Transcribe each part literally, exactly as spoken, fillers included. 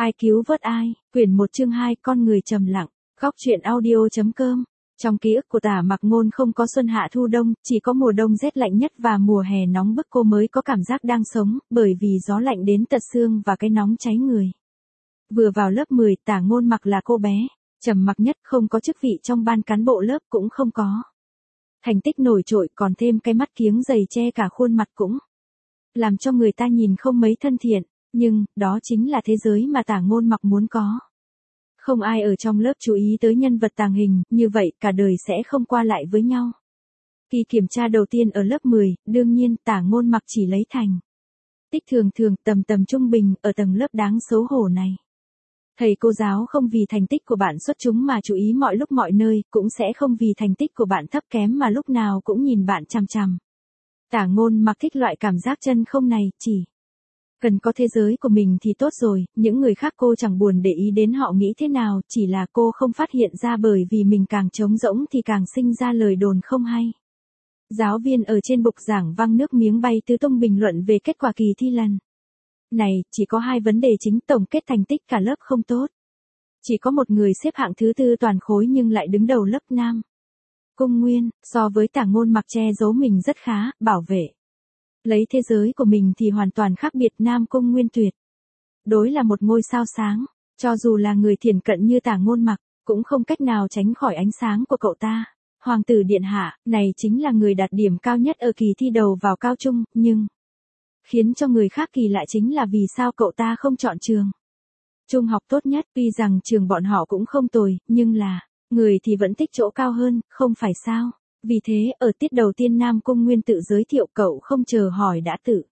Ai cứu vớt ai, quyển một chương hai con người trầm lặng, góc truyện audio.com. Trong ký ức của Tả Mặc Ngôn không có xuân hạ thu đông, chỉ có mùa đông rét lạnh nhất và mùa hè nóng bức cô mới có cảm giác đang sống, bởi vì gió lạnh đến tận xương và cái nóng cháy người. Vừa vào lớp mười, Tả Ngôn Mặc là cô bé trầm mặc nhất, không có chức vị trong ban cán bộ lớp cũng không có. Thành tích nổi trội, còn thêm cái mắt kiếng dày che cả khuôn mặt cũng làm cho người ta nhìn không mấy thân thiện, nhưng đó chính là thế giới mà Tả Ngôn Mặc muốn có. Không ai ở trong lớp chú ý tới nhân vật tàng hình, như vậy cả đời sẽ không qua lại với nhau. Kỳ kiểm tra đầu tiên ở lớp mười, đương nhiên Tả Ngôn Mặc chỉ lấy thành tích thường thường, tầm tầm trung bình, ở tầng lớp đáng xấu hổ này. Thầy cô giáo không vì thành tích của bạn xuất chúng mà chú ý mọi lúc mọi nơi, cũng sẽ không vì thành tích của bạn thấp kém mà lúc nào cũng nhìn bạn chằm chằm. Tả Ngôn Mặc thích loại cảm giác chân không này, chỉ cần có thế giới của mình thì tốt rồi, những người khác cô chẳng buồn để ý đến họ nghĩ thế nào, chỉ là cô không phát hiện ra bởi vì mình càng trống rỗng thì càng sinh ra lời đồn không hay. Giáo viên ở trên bục giảng văng nước miếng bay tứ tung bình luận về kết quả kỳ thi lần này, chỉ có hai vấn đề chính: tổng kết thành tích cả lớp không tốt. Chỉ có một người xếp hạng thứ tư toàn khối nhưng lại đứng đầu lớp Nam Cung Nguyên, so với Tả Ngôn Mặc che giấu mình rất khá, bảo vệ lấy thế giới của mình thì hoàn toàn khác biệt. Nam Cung Nguyên tuyệt đối là một ngôi sao sáng, cho dù là người thiển cận như Tả Ngôn Mặc, cũng không cách nào tránh khỏi ánh sáng của cậu ta. Hoàng tử điện hạ, này chính là người đạt điểm cao nhất ở kỳ thi đầu vào cao trung, nhưng khiến cho người khác kỳ lạ chính là vì sao cậu ta không chọn trường trung học tốt nhất. Tuy rằng trường bọn họ cũng không tồi, nhưng là người thì vẫn thích chỗ cao hơn, không phải sao? Vì thế, ở tiết đầu tiên Nam Cung Nguyên tự giới thiệu, cậu không chờ hỏi đã tự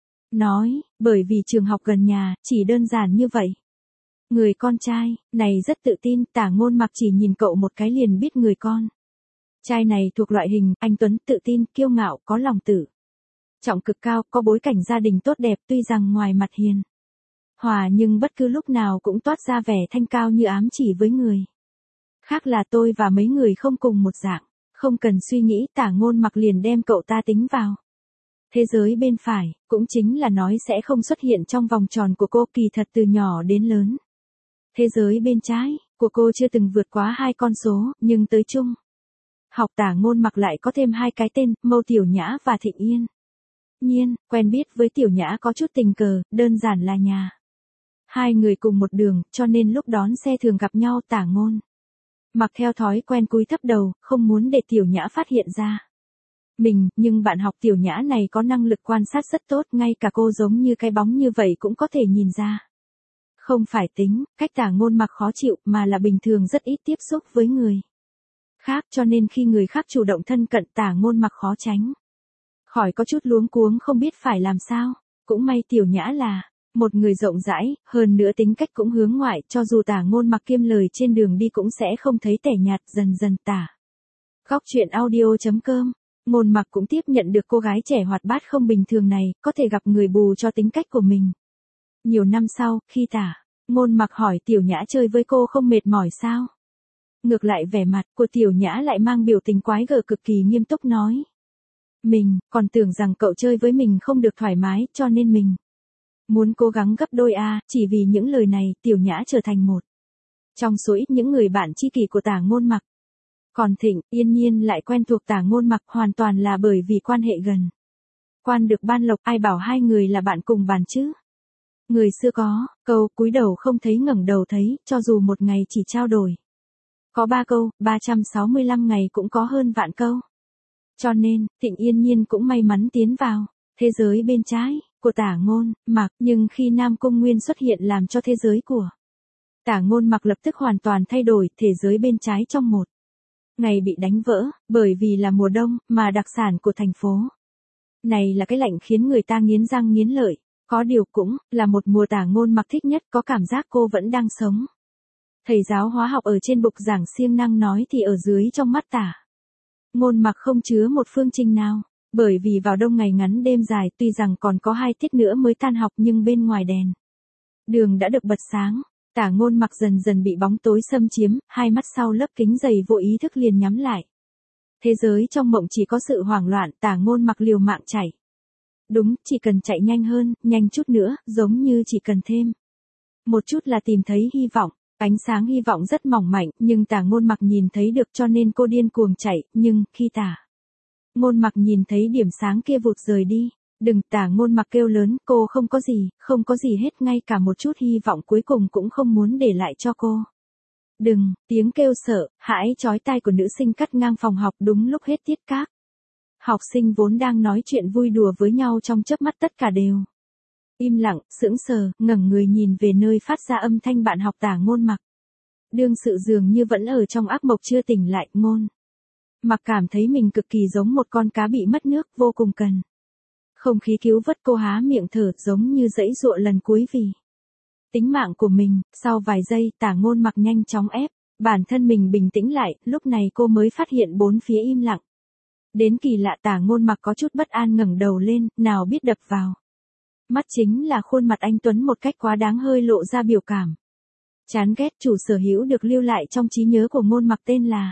nói, bởi vì trường học gần nhà, chỉ đơn giản như vậy. Người con trai này rất tự tin, Tả Ngôn Mặc chỉ nhìn cậu một cái liền biết người con trai này thuộc loại hình anh tuấn, tự tin, kiêu ngạo, có lòng tự trọng cực cao, có bối cảnh gia đình tốt đẹp, tuy rằng ngoài mặt hiền hòa nhưng bất cứ lúc nào cũng toát ra vẻ thanh cao như ám chỉ với người khác là tôi và mấy người không cùng một dạng. Không cần suy nghĩ, Tả Ngôn Mặc liền đem cậu ta tính vào thế giới bên phải, cũng chính là nói sẽ không xuất hiện trong vòng tròn của cô. Kỳ thật từ nhỏ đến lớn, thế giới bên trái của cô chưa từng vượt quá hai con số, nhưng tới chung học Tả Ngôn Mặc lại có thêm hai cái tên, Mâu Tiểu Nhã và Thịnh Yên Nhiên. Quen biết với Tiểu Nhã có chút tình cờ, đơn giản là nhà hai người cùng một đường, cho nên lúc đón xe thường gặp nhau. Tả Ngôn Mặc theo thói quen cúi thấp đầu, không muốn để Tiểu Nhã phát hiện ra mình, nhưng bạn học Tiểu Nhã này có năng lực quan sát rất tốt, ngay cả cô giống như cái bóng như vậy cũng có thể nhìn ra. Không phải tính cách Tả Ngôn Mặc khó chịu, mà là bình thường rất ít tiếp xúc với người khác, cho nên khi người khác chủ động thân cận, Tả Ngôn Mặc khó tránh khỏi có chút luống cuống không biết phải làm sao. Cũng may Tiểu Nhã là một người rộng rãi, hơn nữa tính cách cũng hướng ngoại, cho dù Tả Ngôn Mặc kiêm lời trên đường đi cũng sẽ không thấy tẻ nhạt. Dần dần Tả góc truyện audio.com, Ngôn Mặc cũng tiếp nhận được cô gái trẻ hoạt bát không bình thường này, có thể gặp người bù cho tính cách của mình. Nhiều năm sau, khi Tả Ngôn Mặc hỏi Tiểu Nhã chơi với cô không mệt mỏi sao? Ngược lại vẻ mặt của Tiểu Nhã lại mang biểu tình quái gở, cực kỳ nghiêm túc nói: mình còn tưởng rằng cậu chơi với mình không được thoải mái, cho nên mình muốn cố gắng gấp đôi a. Chỉ vì những lời này, Tiểu Nhã trở thành một trong số ít những người bạn tri kỷ của Tả Ngôn Mặc. Còn Thịnh Yên Nhiên lại quen thuộc Tả Ngôn Mặc hoàn toàn là bởi vì quan hệ gần quan được ban lộc, ai bảo hai người là bạn cùng bàn chứ. Người xưa có câu cúi đầu không thấy ngẩng đầu thấy, cho dù một ngày chỉ trao đổi có ba câu, ba trăm sáu mươi lăm ngày cũng có hơn vạn câu. Cho nên, Thịnh Yên Nhiên cũng may mắn tiến vào thế giới bên trái của Tả Ngôn Mặc, nhưng khi Nam Cung Nguyên xuất hiện làm cho thế giới của Tả Ngôn Mặc lập tức hoàn toàn thay đổi. Thế giới bên trái trong một ngày bị đánh vỡ, bởi vì là mùa đông, mà đặc sản của thành phố này là cái lạnh khiến người ta nghiến răng nghiến lợi. Có điều cũng là một mùa Tả Ngôn Mặc thích nhất, có cảm giác cô vẫn đang sống. Thầy giáo hóa học ở trên bục giảng siêng năng nói thì ở dưới trong mắt Tả Ngôn Mặc không chứa một phương trình nào. Bởi vì vào đông ngày ngắn đêm dài, tuy rằng còn có hai tiết nữa mới tan học, nhưng bên ngoài đèn đường đã được bật sáng. Tả Ngôn Mặc dần dần bị bóng tối xâm chiếm, hai mắt sau lớp kính dày vô ý thức liền nhắm lại. Thế giới trong mộng chỉ có sự hoảng loạn. Tả Ngôn Mặc liều mạng chạy. Đúng, chỉ cần chạy nhanh hơn, nhanh chút nữa, giống như chỉ cần thêm Một chút là tìm thấy hy vọng, ánh sáng hy vọng rất mỏng mảnh, nhưng Tả Ngôn Mặc nhìn thấy được cho nên cô điên cuồng chạy, nhưng khi Tả Ngôn Mặc nhìn thấy điểm sáng kia vụt rời đi, đừng, Tả Ngôn Mặc kêu lớn, cô không có gì, không có gì hết, ngay cả một chút hy vọng cuối cùng cũng không muốn để lại cho cô. Đừng, tiếng kêu sợ, hãi chói tai của nữ sinh cắt ngang phòng học đúng lúc hết tiết các. Học sinh vốn đang nói chuyện vui đùa với nhau trong chớp mắt tất cả đều im lặng, sững sờ, ngẩng người nhìn về nơi phát ra âm thanh bạn học Tả Ngôn Mặc. Đương sự dường như vẫn ở trong ác mộng chưa tỉnh lại, Ngôn Mặc cảm thấy mình cực kỳ giống một con cá bị mất nước, vô cùng cần không khí cứu vớt, cô há miệng thở giống như giãy giụa lần cuối vì tính mạng của mình. Sau vài giây, Tả Ngôn Mặc nhanh chóng ép bản thân mình bình tĩnh lại, lúc này cô mới phát hiện bốn phía im lặng. Đến kỳ lạ, Tả Ngôn Mặc có chút bất an ngẩng đầu lên, nào biết đập vào mắt chính là khuôn mặt anh tuấn một cách quá đáng hơi lộ ra biểu cảm chán ghét. Chủ sở hữu được lưu lại trong trí nhớ của Ngôn Mặc tên là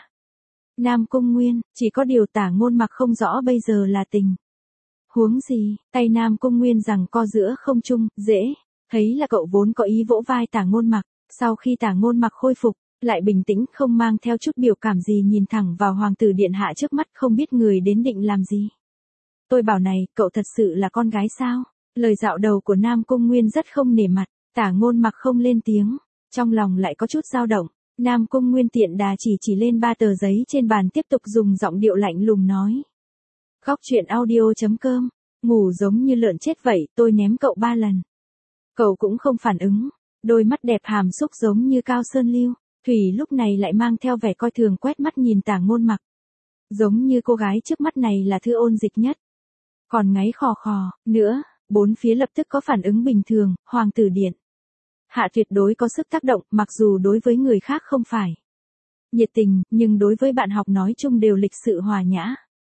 Nam Cung Nguyên, chỉ có điều Tả Ngôn Mặc không rõ bây giờ là tình huống gì. Tay Nam Cung Nguyên giằng co giữa không trung, dễ thấy là cậu vốn có ý vỗ vai Tả Ngôn Mặc, sau khi Tả Ngôn Mặc khôi phục, lại bình tĩnh không mang theo chút biểu cảm gì nhìn thẳng vào hoàng tử điện hạ trước mắt, không biết người đến định làm gì. Tôi bảo này, cậu thật sự là con gái sao? Lời dạo đầu của Nam Cung Nguyên rất không nể mặt, Tả Ngôn Mặc không lên tiếng, trong lòng lại có chút dao động. Nam Cung Nguyên tiện đà chỉ chỉ lên ba tờ giấy trên bàn, tiếp tục dùng giọng điệu lạnh lùng nói. Góc truyện audio chấm com, ngủ giống như lợn chết vậy, tôi ném cậu ba lần. Cậu cũng không phản ứng, đôi mắt đẹp hàm xúc giống như cao sơn lưu. Thủy lúc này lại mang theo vẻ coi thường quét mắt nhìn Tả Ngôn Mặc. Giống như cô gái trước mắt này là thư ôn dịch nhất. Còn ngáy khò khò, nữa, bốn phía lập tức có phản ứng bình thường, hoàng tử điện hạ tuyệt đối có sức tác động, mặc dù đối với người khác không phải nhiệt tình, nhưng đối với bạn học nói chung đều lịch sự hòa nhã.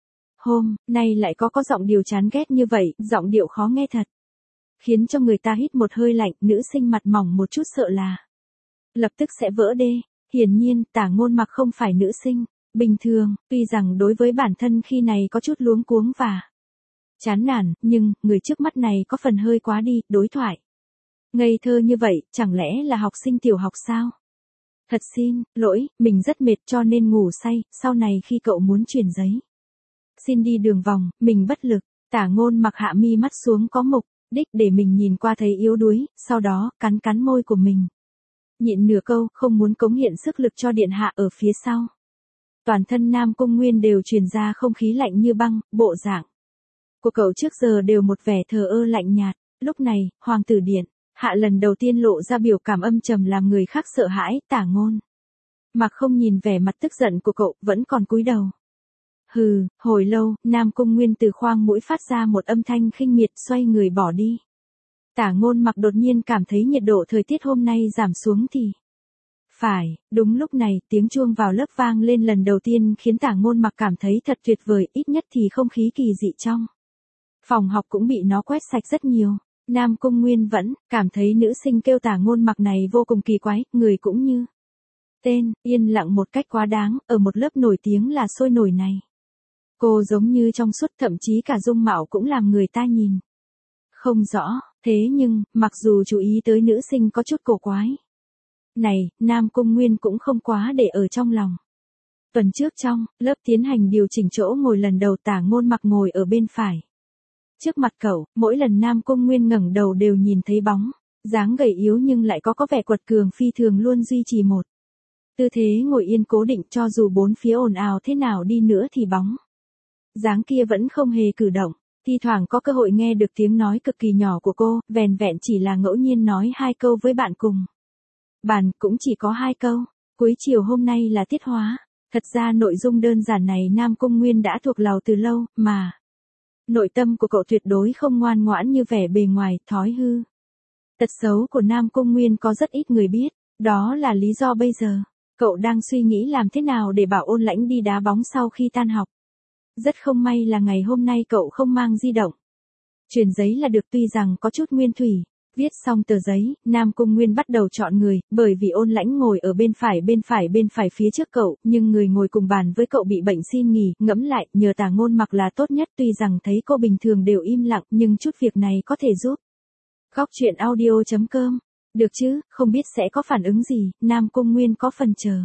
Hôm nay lại có có giọng điệu chán ghét như vậy, giọng điệu khó nghe thật. Khiến cho người ta hít một hơi lạnh, nữ sinh mặt mỏng một chút sợ là lập tức sẽ vỡ đê. Hiển nhiên, Tả Ngôn Mặc không phải nữ sinh bình thường, tuy rằng đối với bản thân khi này có chút luống cuống và chán nản, nhưng người trước mắt này có phần hơi quá đi. Đối thoại ngây thơ như vậy, chẳng lẽ là học sinh tiểu học sao? Thật xin lỗi, mình rất mệt cho nên ngủ say, sau này khi cậu muốn chuyển giấy xin đi đường vòng, mình bất lực. Tả Ngôn Mặc hạ mi mắt xuống có mục đích để mình nhìn qua thấy yếu đuối, sau đó cắn cắn môi của mình. Nhịn nửa câu, không muốn cống hiến sức lực cho điện hạ ở phía sau. Toàn thân Nam Cung Nguyên đều truyền ra không khí lạnh như băng, bộ dạng của cậu trước giờ đều một vẻ thờ ơ lạnh nhạt. Lúc này, hoàng tử điện hạ lần đầu tiên lộ ra biểu cảm âm trầm làm người khác sợ hãi. Tả Ngôn Mặc không nhìn vẻ mặt tức giận của cậu, vẫn còn cúi đầu. Hừ, hồi lâu, Nam Cung Nguyên từ khoang mũi phát ra một âm thanh khinh miệt, xoay người bỏ đi. Tả Ngôn Mặc đột nhiên cảm thấy nhiệt độ thời tiết hôm nay giảm xuống thì phải. Đúng lúc này, tiếng chuông vào lớp vang lên lần đầu tiên khiến Tả Ngôn Mặc cảm thấy thật tuyệt vời, ít nhất thì không khí kỳ dị trong phòng học cũng bị nó quét sạch rất nhiều. Nam Cung Nguyên vẫn cảm thấy nữ sinh kêu Tả Ngôn Mặc này vô cùng kỳ quái, người cũng như tên, yên lặng một cách quá đáng, ở một lớp nổi tiếng là sôi nổi này. Cô giống như trong suốt, thậm chí cả dung mạo cũng làm người ta nhìn không rõ. Thế nhưng, mặc dù chú ý tới nữ sinh có chút cổ quái này, Nam Cung Nguyên cũng không quá để ở trong lòng. Tuần trước trong lớp tiến hành điều chỉnh chỗ ngồi lần đầu, Tả Ngôn Mặc ngồi ở bên phải. Trước mặt cậu, mỗi lần Nam Cung Nguyên ngẩng đầu đều nhìn thấy bóng dáng gầy yếu nhưng lại có có vẻ quật cường phi thường luôn duy trì một tư thế ngồi yên cố định, cho dù bốn phía ồn ào thế nào đi nữa thì bóng dáng kia vẫn không hề cử động. Thi thoảng có cơ hội nghe được tiếng nói cực kỳ nhỏ của cô, vẻn vẹn chỉ là ngẫu nhiên nói hai câu với bạn cùng bàn, cũng chỉ có hai câu. Cuối chiều hôm nay là tiết hóa. Thật ra nội dung đơn giản này Nam Cung Nguyên đã thuộc lòng từ lâu, mà nội tâm của cậu tuyệt đối không ngoan ngoãn như vẻ bề ngoài. Thói hư tật xấu của Nam Cung Nguyên có rất ít người biết, đó là lý do bây giờ cậu đang suy nghĩ làm thế nào để bảo Ôn Lãnh đi đá bóng sau khi tan học. Rất không may là ngày hôm nay cậu không mang di động truyền giấy là được, tuy rằng có chút nguyên thủy. Viết xong tờ giấy, Nam Cung Nguyên bắt đầu chọn người, bởi vì Ôn Lãnh ngồi ở bên phải bên phải bên phải phía trước cậu, nhưng người ngồi cùng bàn với cậu bị bệnh xin nghỉ. Ngẫm lại, nhờ Tả Ngôn Mặc là tốt nhất, tuy rằng thấy cô bình thường đều im lặng, nhưng chút việc này có thể giúp. Góc truyện audio chấm com Được chứ, không biết sẽ có phản ứng gì, Nam Cung Nguyên có phần chờ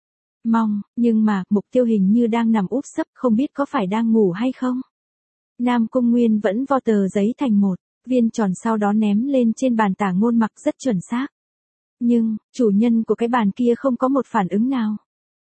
mong, nhưng mà, mục tiêu hình như đang nằm úp sấp, không biết có phải đang ngủ hay không. Nam Cung Nguyên vẫn vo tờ giấy thành một viên tròn sau đó ném lên trên bàn Tả Ngôn Mặc rất chuẩn xác. Nhưng, chủ nhân của cái bàn kia không có một phản ứng nào.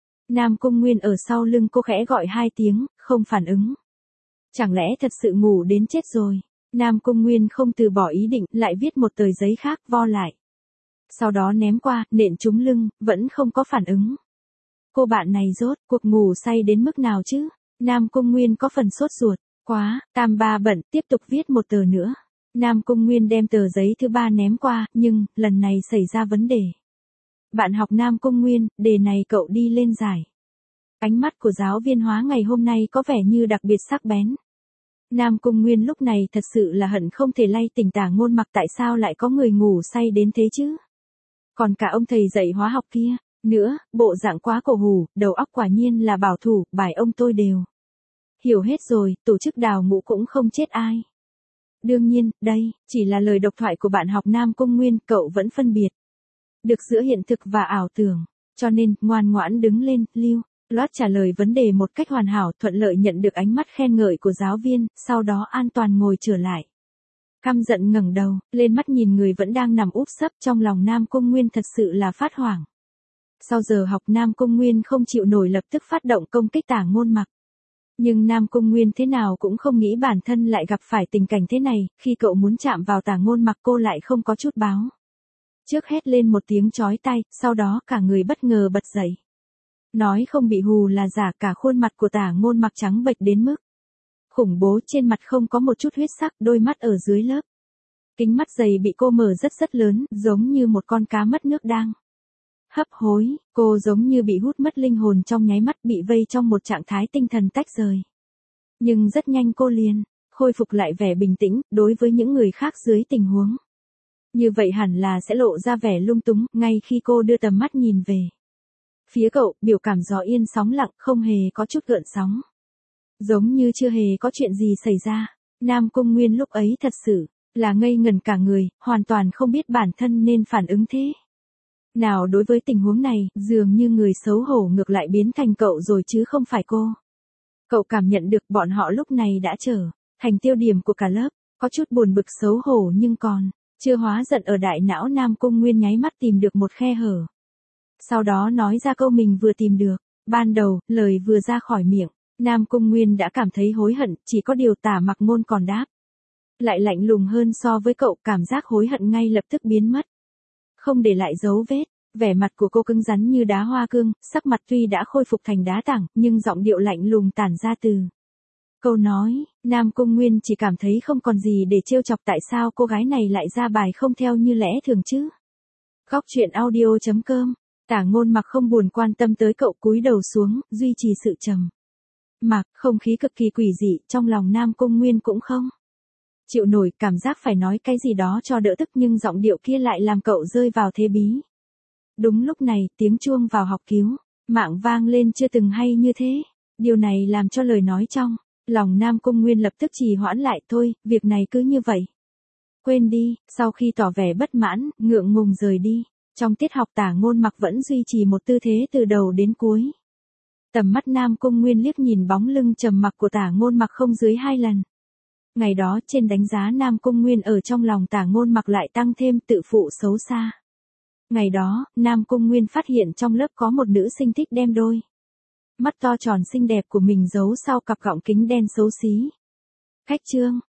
Nam Cung Nguyên ở sau lưng cô khẽ gọi hai tiếng, không phản ứng. Chẳng lẽ thật sự ngủ đến chết rồi? Nam Cung Nguyên không từ bỏ ý định, lại viết một tờ giấy khác vo lại. Sau đó ném qua, nện trúng lưng, vẫn không có phản ứng. Cô bạn này rốt cuộc ngủ say đến mức nào chứ? Nam Cung Nguyên có phần sốt ruột. Quá, tam ba bận, tiếp tục viết một tờ nữa. Nam Cung Nguyên đem tờ giấy thứ ba ném qua, nhưng, lần này xảy ra vấn đề. Bạn học Nam Cung Nguyên, đề này cậu đi lên giải. Ánh mắt của giáo viên hóa ngày hôm nay có vẻ như đặc biệt sắc bén. Nam Cung Nguyên lúc này thật sự là hận không thể lay tỉnh Tả Ngôn Mặc, tại sao lại có người ngủ say đến thế chứ? Còn cả ông thầy dạy hóa học kia, nữa, bộ dạng quá cổ hủ, đầu óc quả nhiên là bảo thủ, bài ông tôi đều hiểu hết rồi, tổ chức đào ngũ cũng không chết ai. Đương nhiên, đây, chỉ là lời độc thoại của bạn học Nam Cung Nguyên, cậu vẫn phân biệt được giữa hiện thực và ảo tưởng, cho nên, ngoan ngoãn đứng lên, lưu loát trả lời vấn đề một cách hoàn hảo, thuận lợi nhận được ánh mắt khen ngợi của giáo viên, sau đó an toàn ngồi trở lại. Căm giận ngẩng đầu, lên mắt nhìn người vẫn đang nằm úp sấp, trong lòng Nam Cung Nguyên thật sự là phát hoảng. Sau giờ học Nam Cung Nguyên không chịu nổi lập tức phát động công kích Tả Ngôn Mặc. Nhưng Nam Cung Nguyên thế nào cũng không nghĩ bản thân lại gặp phải tình cảnh thế này, khi cậu muốn chạm vào Tả Ngôn Mặc cô lại không có chút báo. Trước hét lên một tiếng chói tai, sau đó cả người bất ngờ bật dậy. Nói không bị hù là giả, cả khuôn mặt của Tả Ngôn Mặc trắng bệch đến mức khủng bố, trên mặt không có một chút huyết sắc, đôi mắt ở dưới lớp kính mắt dày bị cô mở rất rất lớn, giống như một con cá mất nước đang hấp hối, cô giống như bị hút mất linh hồn trong nháy mắt, bị vây trong một trạng thái tinh thần tách rời. Nhưng rất nhanh cô liền khôi phục lại vẻ bình tĩnh, đối với những người khác dưới tình huống như vậy hẳn là sẽ lộ ra vẻ lung túng, ngay khi cô đưa tầm mắt nhìn về phía cậu, biểu cảm gió yên sóng lặng, không hề có chút gợn sóng. Giống như chưa hề có chuyện gì xảy ra. Nam Cung Nguyên lúc ấy thật sự là ngây ngần cả người, hoàn toàn không biết bản thân nên phản ứng thế nào đối với tình huống này, dường như người xấu hổ ngược lại biến thành cậu rồi chứ không phải cô. Cậu cảm nhận được bọn họ lúc này đã trở thành tiêu điểm của cả lớp, có chút buồn bực xấu hổ nhưng còn chưa hóa giận ở đại não. Nam Cung Nguyên nháy mắt tìm được một khe hở. Sau đó nói ra câu mình vừa tìm được. Ban đầu, lời vừa ra khỏi miệng, Nam Cung Nguyên đã cảm thấy hối hận, chỉ có điều Tả Mặc Ngôn còn đáp lại lạnh lùng hơn so với cậu, cảm giác hối hận ngay lập tức biến mất, không để lại dấu vết. Vẻ mặt của cô cứng rắn như đá hoa cương, sắc mặt tuy đã khôi phục thành đá tảng, nhưng giọng điệu lạnh lùng tản ra từ câu nói. Nam Cung Nguyên chỉ cảm thấy không còn gì để trêu chọc, tại sao cô gái này lại ra bài không theo như lẽ thường chứ. Góc truyện audio chấm com. Tả Ngôn Mặc không buồn quan tâm tới cậu, cúi đầu xuống, duy trì sự trầm mặc, không khí cực kỳ quỷ dị, trong lòng Nam Cung Nguyên cũng không chịu nổi, cảm giác phải nói cái gì đó cho đỡ tức, nhưng giọng điệu kia lại làm cậu rơi vào thế bí. Đúng lúc này, tiếng chuông vào học cứu mạng vang lên chưa từng hay như thế. Điều này làm cho lời nói trong lòng Nam Cung Nguyên lập tức trì hoãn lại. Thôi, việc này cứ như vậy quên đi. Sau khi tỏ vẻ bất mãn, ngượng ngùng rời đi. Trong tiết học Tả Ngôn Mặc vẫn duy trì một tư thế từ đầu đến cuối. Tầm mắt Nam Cung Nguyên liếc nhìn bóng lưng trầm mặc của Tả Ngôn Mặc không dưới hai lần. Ngày đó trên đánh giá Nam Cung Nguyên ở trong lòng Tả Ngôn Mặc lại tăng thêm tự phụ xấu xa. Ngày đó, Nam Cung Nguyên phát hiện trong lớp có một nữ sinh thích đem đôi mắt to tròn xinh đẹp của mình giấu sau cặp gọng kính đen xấu xí. Khách trương,